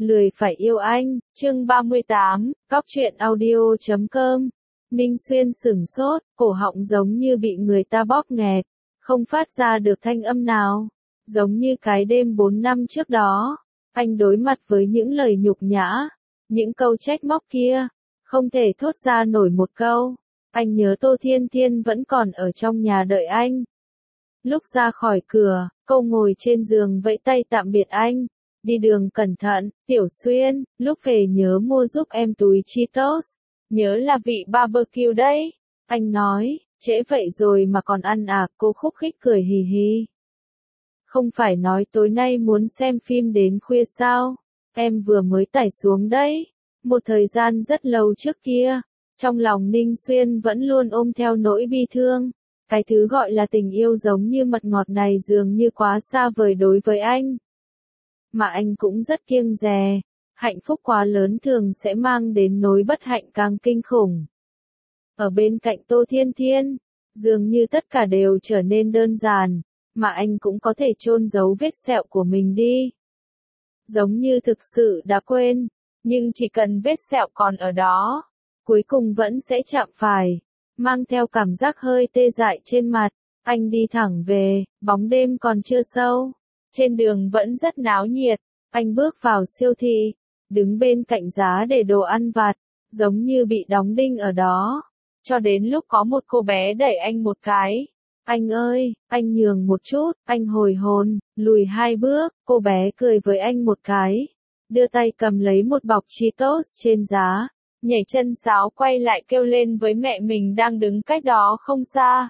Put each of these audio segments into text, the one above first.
Lười phải yêu anh, chương 38, Cóc truyện audio.com. Ninh Xuyên sửng sốt, cổ họng giống như bị người ta bóp nghẹt, không phát ra được thanh âm nào. Giống như cái đêm 4 năm trước đó, anh đối mặt với những lời nhục nhã, những câu trách móc kia, không thể thốt ra nổi một câu. Anh nhớ Tô Thiên Thiên vẫn còn ở trong nhà đợi anh. Lúc ra khỏi cửa, cô ngồi trên giường vẫy tay tạm biệt anh. Đi đường cẩn thận, Tiểu Xuyên, lúc về nhớ mua giúp em túi Cheetos. Nhớ là vị barbecue đấy. Anh nói, trễ vậy rồi mà còn ăn à, cô khúc khích cười hì hì. Không phải nói tối nay muốn xem phim đến khuya sao? Em vừa mới tải xuống đấy. Một thời gian rất lâu trước kia, trong lòng Ninh Xuyên vẫn luôn ôm theo nỗi bi thương. Cái thứ gọi là tình yêu giống như mật ngọt này dường như quá xa vời đối với anh. Mà anh cũng rất kiêng dè, hạnh phúc quá lớn thường sẽ mang đến nỗi bất hạnh càng kinh khủng. Ở bên cạnh Tô Thiên Thiên, dường như tất cả đều trở nên đơn giản, mà anh cũng có thể chôn giấu vết sẹo của mình đi. Giống như thực sự đã quên, nhưng chỉ cần vết sẹo còn ở đó, cuối cùng vẫn sẽ chạm phải, mang theo cảm giác hơi tê dại trên mặt. Anh đi thẳng về, bóng đêm còn chưa sâu. Trên đường vẫn rất náo nhiệt, anh bước vào siêu thị, đứng bên cạnh giá để đồ ăn vặt, giống như bị đóng đinh ở đó. Cho đến lúc có một cô bé đẩy anh một cái. Anh ơi, anh nhường một chút, anh hồi hồn, lùi 2 bước, cô bé cười với anh một cái. Đưa tay cầm lấy một bọc Cheetos trên giá, nhảy chân sáo quay lại kêu lên với mẹ mình đang đứng cách đó không xa.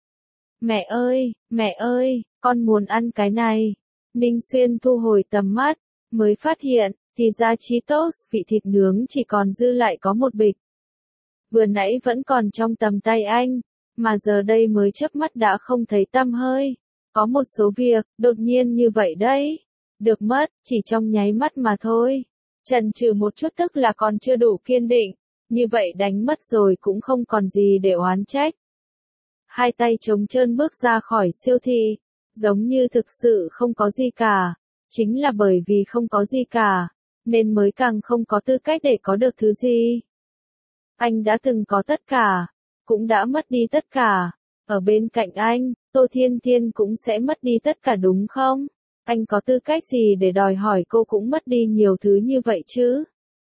Mẹ ơi, con muốn ăn cái này. Ninh Xuyên thu hồi tầm mắt, mới phát hiện, thì ra Cheetos vị thịt nướng chỉ còn dư lại có một bịch. Vừa nãy vẫn còn trong tầm tay anh, mà giờ đây mới chớp mắt đã không thấy tăm hơi. Có một số việc, đột nhiên như vậy đấy. Được mất, chỉ trong nháy mắt mà thôi. Chần chừ một chút tức là còn chưa đủ kiên định, như vậy đánh mất rồi cũng không còn gì để oán trách. Hai tay trống trơn bước ra khỏi siêu thị, giống như thực sự không có gì cả. Chính là bởi vì không có gì cả, nên mới càng không có tư cách để có được thứ gì. Anh đã từng có tất cả, cũng đã mất đi tất cả. Ở bên cạnh anh, Tô Thiên Thiên cũng sẽ mất đi tất cả đúng không? Anh có tư cách gì để đòi hỏi cô cũng mất đi nhiều thứ như vậy chứ?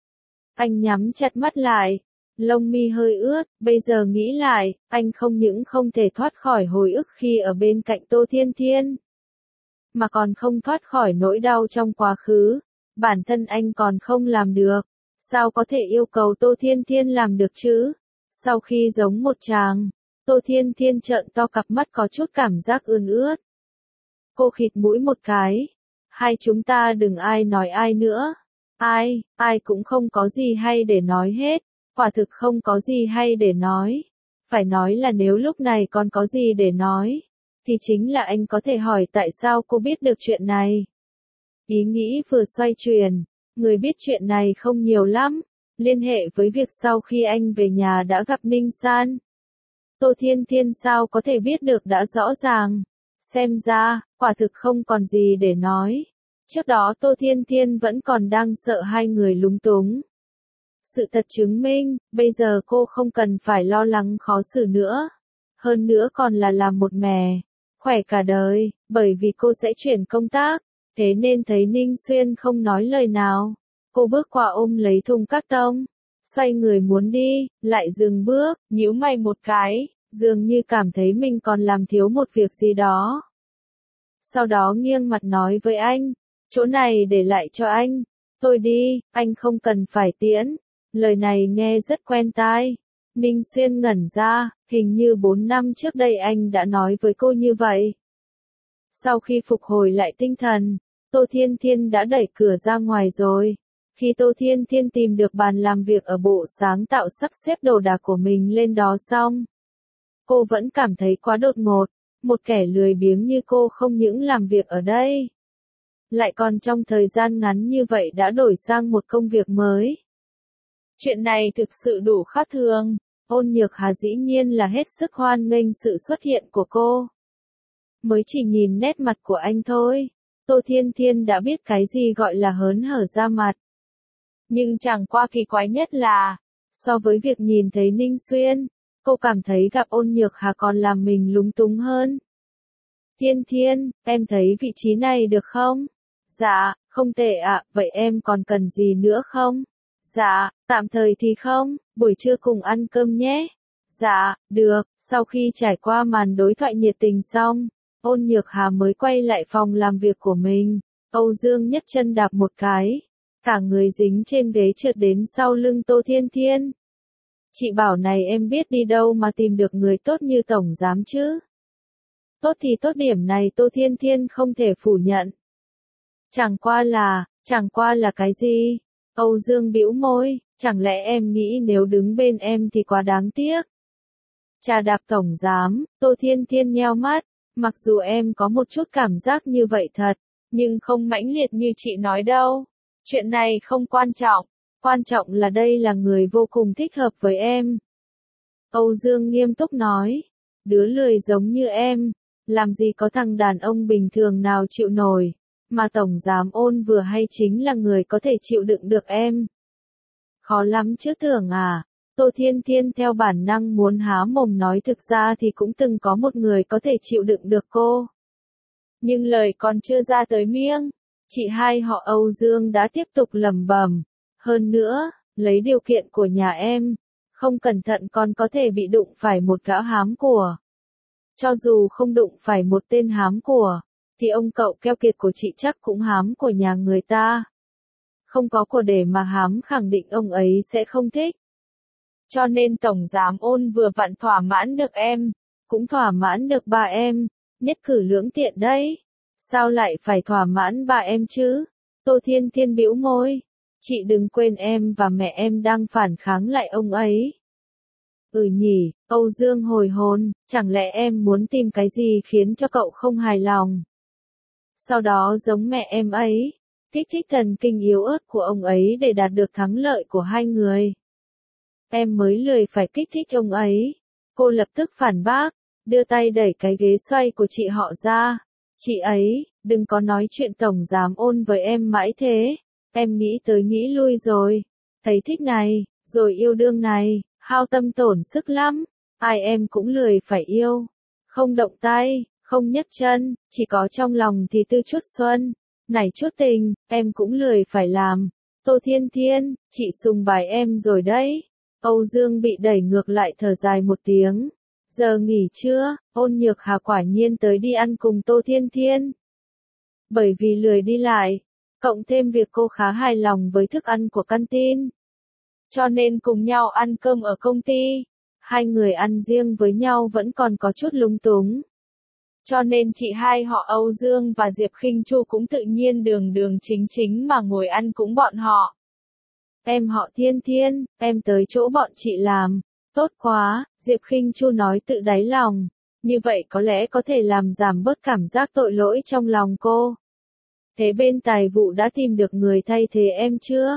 Anh nhắm chặt mắt lại, lông mi hơi ướt, bây giờ nghĩ lại, anh không những không thể thoát khỏi hồi ức khi ở bên cạnh Tô Thiên Thiên, mà còn không thoát khỏi nỗi đau trong quá khứ. Bản thân anh còn không làm được, sao có thể yêu cầu Tô Thiên Thiên làm được chứ? Sau khi giống một chàng, Tô Thiên Thiên trợn to cặp mắt có chút cảm giác ươn ướt. Cô khịt mũi một cái. Hai chúng ta đừng ai nói ai nữa. Ai cũng không có gì hay để nói hết. Quả thực không có gì hay để nói. Phải nói là nếu lúc này còn có gì để nói, thì chính là anh có thể hỏi tại sao cô biết được chuyện này. Ý nghĩ vừa xoay chuyển, người biết chuyện này không nhiều lắm. Liên hệ với việc sau khi anh về nhà đã gặp Ninh San. Tô Thiên Thiên sao có thể biết được đã rõ ràng. Xem ra, quả thực không còn gì để nói. Trước đó Tô Thiên Thiên vẫn còn đang sợ hai người lúng túng. Sự thật chứng minh, bây giờ cô không cần phải lo lắng khó xử nữa. Hơn nữa còn là làm một mẻ, khỏe cả đời, bởi vì cô sẽ chuyển công tác. Thế nên thấy Ninh Xuyên không nói lời nào. Cô bước qua ôm lấy thùng các tông, xoay người muốn đi, lại dừng bước, nhíu mày một cái, dường như cảm thấy mình còn làm thiếu một việc gì đó. Sau đó nghiêng mặt nói với anh, chỗ này để lại cho anh, tôi đi, anh không cần phải tiễn. Lời này nghe rất quen tai. Ninh Xuyên ngẩn ra, hình như 4 năm trước đây anh đã nói với cô như vậy. Sau khi phục hồi lại tinh thần, Tô Thiên Thiên đã đẩy cửa ra ngoài rồi. Khi Tô Thiên Thiên tìm được bàn làm việc ở bộ sáng tạo sắp xếp đồ đạc của mình lên đó xong, cô vẫn cảm thấy quá đột ngột. Một kẻ lười biếng như cô không những làm việc ở đây, lại còn trong thời gian ngắn như vậy đã đổi sang một công việc mới. Chuyện này thực sự đủ khác thường. Ôn Nhược Hà dĩ nhiên là hết sức hoan nghênh sự xuất hiện của cô. Mới chỉ nhìn nét mặt của anh thôi, Tô Thiên Thiên đã biết cái gì gọi là hớn hở ra mặt. Nhưng chẳng qua kỳ quái nhất là, so với việc nhìn thấy Ninh Xuyên, cô cảm thấy gặp Ôn Nhược Hà còn làm mình lúng túng hơn. Thiên Thiên, em thấy vị trí này được không? Dạ, không tệ ạ, vậy em còn cần gì nữa không? Dạ, tạm thời thì không, buổi trưa cùng ăn cơm nhé. Dạ, được, sau khi trải qua màn đối thoại nhiệt tình xong, Ôn Nhược Hà mới quay lại phòng làm việc của mình. Âu Dương nhấc chân đạp một cái, cả người dính trên ghế trượt đến sau lưng Tô Thiên Thiên. Chị bảo này em biết đi đâu mà tìm được người tốt như tổng giám chứ? Tốt thì tốt, điểm này Tô Thiên Thiên không thể phủ nhận. Chẳng qua là cái gì? Âu Dương bĩu môi, chẳng lẽ em nghĩ nếu đứng bên em thì quá đáng tiếc? Trà đạp tổng giám, Tô Thiên Thiên nheo mắt, mặc dù em có một chút cảm giác như vậy thật, nhưng không mãnh liệt như chị nói đâu. Chuyện này không quan trọng là đây là người vô cùng thích hợp với em. Âu Dương nghiêm túc nói, đứa lười giống như em, làm gì có thằng đàn ông bình thường nào chịu nổi, mà tổng giám Ôn vừa hay chính là người có thể chịu đựng được em. Khó lắm chứ tưởng à? Tô Thiên Thiên theo bản năng muốn há mồm nói thực ra thì cũng từng có một người có thể chịu đựng được cô. Nhưng lời còn chưa ra tới miệng, chị hai họ Âu Dương đã tiếp tục lẩm bẩm. Hơn nữa, lấy điều kiện của nhà em, không cẩn thận còn có thể bị đụng phải một gã hám của. Cho dù không đụng phải một tên hám của, thì ông cậu keo kiệt của chị chắc cũng hám của nhà người ta. Không có của để mà hám khẳng định ông ấy sẽ không thích. Cho nên tổng giám Ôn vừa vặn thỏa mãn được em, cũng thỏa mãn được ba em, nhất cử lưỡng tiện đấy. Sao lại phải thỏa mãn ba em chứ? Tô Thiên Thiên bĩu môi, chị đừng quên em và mẹ em đang phản kháng lại ông ấy. Ừ nhỉ, Âu Dương hồi hồn, chẳng lẽ em muốn tìm cái gì khiến cho cậu không hài lòng? Sau đó giống mẹ em ấy, kích thích thần kinh yếu ớt của ông ấy để đạt được thắng lợi của hai người. Em mới lười phải kích thích ông ấy. Cô lập tức phản bác, đưa tay đẩy cái ghế xoay của chị họ ra. Chị ấy, đừng có nói chuyện tổng giám Ôn với em mãi thế. Em nghĩ tới nghĩ lui rồi. Thấy thích này, rồi yêu đương này, hao tâm tổn sức lắm. Ai em cũng lười phải yêu. Không động tay, không nhấc chân, chỉ có trong lòng thì tư chút xuân. Nảy chút tình, em cũng lười phải làm. Tô Thiên Thiên, chị sùng bái em rồi đấy. Âu Dương bị đẩy ngược lại thở dài một tiếng. Giờ nghỉ trưa, Ôn Nhược Hà quả nhiên tới đi ăn cùng Tô Thiên Thiên. Bởi vì lười đi lại, cộng thêm việc cô khá hài lòng với thức ăn của canteen, cho nên cùng nhau ăn cơm ở công ty. Hai người ăn riêng với nhau vẫn còn có chút lung túng. Cho nên chị hai họ Âu Dương và Diệp Khinh Chu cũng tự nhiên đường đường chính chính mà ngồi ăn cùng bọn họ. Em họ Thiên Thiên, em tới chỗ bọn chị làm. Tốt quá, Diệp Khinh Chu nói tự đáy lòng. Như vậy có lẽ có thể làm giảm bớt cảm giác tội lỗi trong lòng cô. Thế bên tài vụ đã tìm được người thay thế em chưa?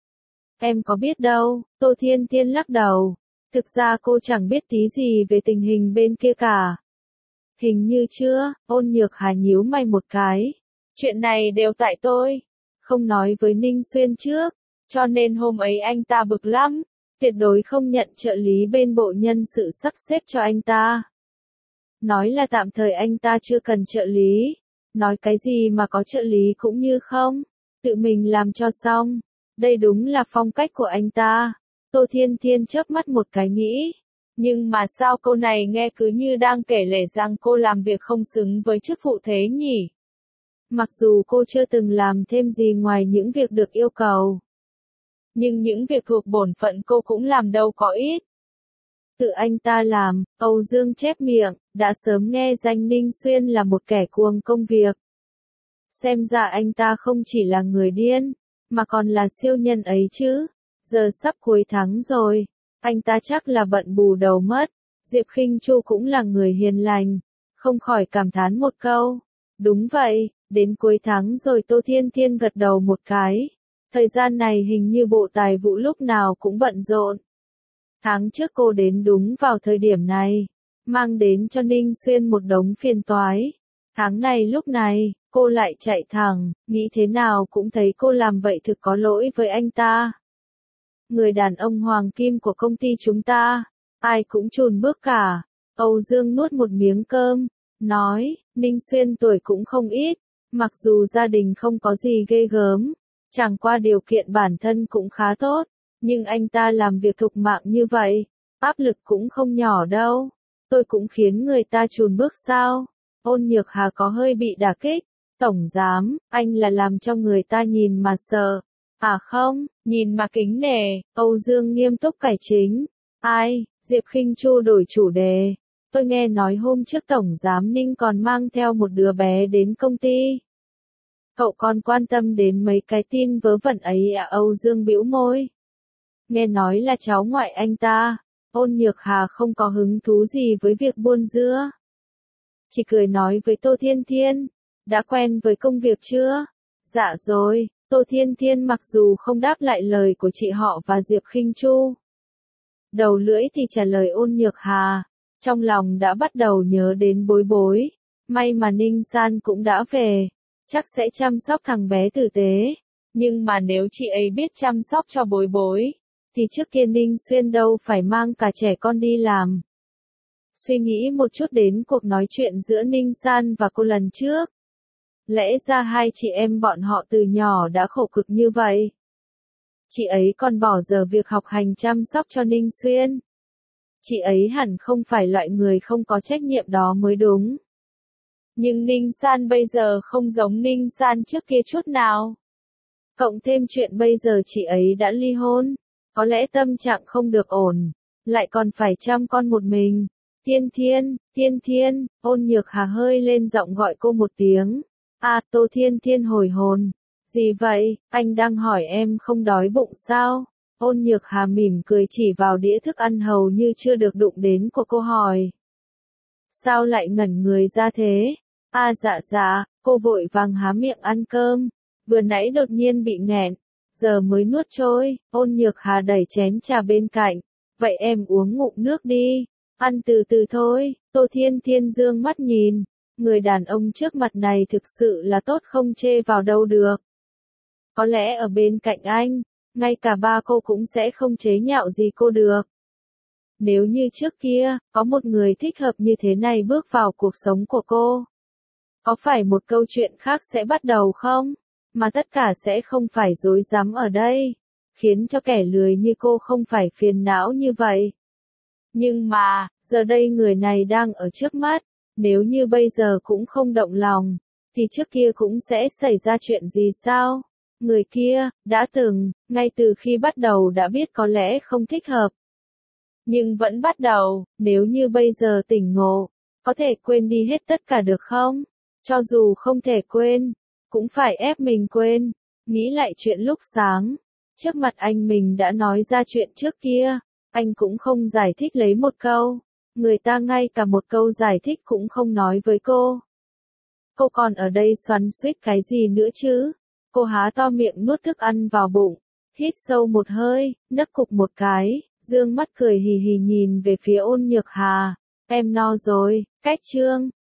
Em có biết đâu, Tô Thiên Thiên lắc đầu. Thực ra cô chẳng biết tí gì về tình hình bên kia cả. Hình như chưa, Ôn Nhược Hà nhíu mày một cái. Chuyện này đều tại tôi. Không nói với Ninh Xuyên trước, cho nên hôm ấy anh ta bực lắm. Tuyệt đối không nhận trợ lý bên bộ nhân sự sắp xếp cho anh ta. Nói là tạm thời anh ta chưa cần trợ lý. Nói cái gì mà có trợ lý cũng như không. Tự mình làm cho xong. Đây đúng là phong cách của anh ta. Tô Thiên Thiên chớp mắt một cái nghĩ. Nhưng mà sao cô này nghe cứ như đang kể lể rằng cô làm việc không xứng với chức vụ thế nhỉ? Mặc dù cô chưa từng làm thêm gì ngoài những việc được yêu cầu. Nhưng những việc thuộc bổn phận cô cũng làm đâu có ít. Tự anh ta làm, Âu Dương chép miệng, đã sớm nghe danh Ninh Xuyên là một kẻ cuồng công việc. Xem ra anh ta không chỉ là người điên, mà còn là siêu nhân ấy chứ. Giờ sắp cuối tháng rồi, anh ta chắc là bận bù đầu mất. Diệp Khinh Chu cũng là người hiền lành, không khỏi cảm thán một câu. Đúng vậy, đến cuối tháng rồi. Tô Thiên Thiên gật đầu một cái. Thời gian này hình như bộ tài vụ lúc nào cũng bận rộn. Tháng trước cô đến đúng vào thời điểm này, mang đến cho Ninh Xuyên một đống phiền toái. Tháng này lúc này, cô lại chạy thẳng, nghĩ thế nào cũng thấy cô làm vậy thực có lỗi với anh ta. người đàn ông hoàng kim của công ty chúng ta, ai cũng chùn bước cả. Âu Dương nuốt một miếng cơm, nói, Ninh Xuyên tuổi cũng không ít, mặc dù gia đình không có gì ghê gớm, chẳng qua điều kiện bản thân cũng khá tốt, nhưng anh ta làm việc thục mạng như vậy, áp lực cũng không nhỏ đâu. Tôi cũng khiến người ta chùn bước sao? Ôn Nhược Hà có hơi bị đả kích. Tổng giám, anh là làm cho người ta nhìn mà sợ. À không, nhìn mà kính nể. Âu Dương nghiêm túc cải chính. Ai? Diệp Khinh Chu đổi chủ đề. Tôi nghe nói hôm trước Tổng giám Ninh còn mang theo một đứa bé đến công ty. Cậu còn quan tâm đến mấy cái tin vớ vẩn ấy à? Âu Dương bĩu môi. Nghe nói là cháu ngoại anh ta. Ôn Nhược Hà không có hứng thú gì với việc buôn dưa. Chỉ cười nói với Tô Thiên Thiên. Đã quen với công việc chưa? Dạ rồi. Tô Thiên Thiên mặc dù không đáp lại lời của chị họ và Diệp Khinh Chu, đầu lưỡi thì trả lời Ôn Nhược Hà. Trong lòng đã bắt đầu nhớ đến Bối Bối. May mà Ninh San cũng đã về. Chắc sẽ chăm sóc thằng bé tử tế. Nhưng mà nếu chị ấy biết chăm sóc cho Bối Bối, thì trước kia Ninh Xuyên đâu phải mang cả trẻ con đi làm. Suy nghĩ một chút đến cuộc nói chuyện giữa Ninh San và cô lần trước. Lẽ ra hai chị em bọn họ từ nhỏ đã khổ cực như vậy. Chị ấy còn bỏ giờ việc học hành chăm sóc cho Ninh Xuyên. Chị ấy hẳn không phải loại người không có trách nhiệm đó mới đúng. Nhưng Ninh San bây giờ không giống Ninh San trước kia chút nào. Cộng thêm chuyện bây giờ chị ấy đã ly hôn, có lẽ tâm trạng không được ổn, lại còn phải chăm con một mình. Thiên Thiên, Thiên Thiên, Ôn Nhược Hà hơi lên giọng gọi cô một tiếng. À, Tô Thiên Thiên hồi hồn. Gì vậy, anh đang hỏi em không đói bụng sao? Ôn Nhược Hà mỉm cười chỉ vào đĩa thức ăn hầu như chưa được đụng đến của cô hỏi. Sao lại ngẩn người ra thế? À dạ, cô vội vàng há miệng ăn cơm. Vừa nãy đột nhiên bị nghẹn, giờ mới nuốt trôi. Ôn Nhược Hà đẩy chén trà bên cạnh. Vậy em uống ngụm nước đi. Ăn từ từ thôi. Tô Thiên Thiên dương mắt nhìn. Người đàn ông trước mặt này thực sự là tốt không chê vào đâu được. Có lẽ ở bên cạnh anh, ngay cả ba cô cũng sẽ không chế nhạo gì cô được. Nếu như trước kia, có một người thích hợp như thế này bước vào cuộc sống của cô, có phải một câu chuyện khác sẽ bắt đầu không? Mà tất cả sẽ không phải rối rắm ở đây, khiến cho kẻ lười như cô không phải phiền não như vậy. Nhưng mà, giờ đây người này đang ở trước mắt, nếu như bây giờ cũng không động lòng, thì trước kia cũng sẽ xảy ra chuyện gì sao? Người kia, đã từng, ngay từ khi bắt đầu đã biết có lẽ không thích hợp. Nhưng vẫn bắt đầu, nếu như bây giờ tỉnh ngộ, có thể quên đi hết tất cả được không? Cho dù không thể quên, cũng phải ép mình quên. Nghĩ lại chuyện lúc sáng, trước mặt anh mình đã nói ra chuyện trước kia, anh cũng không giải thích lấy một câu. Người ta ngay cả một câu giải thích cũng không nói với cô. Cô còn ở đây xoắn xuýt cái gì nữa chứ? Cô há to miệng nuốt thức ăn vào bụng, hít sâu một hơi, nấc cục một cái, dương mắt cười hì hì nhìn về phía Ôn Nhược Hà. Em no rồi, cách chương.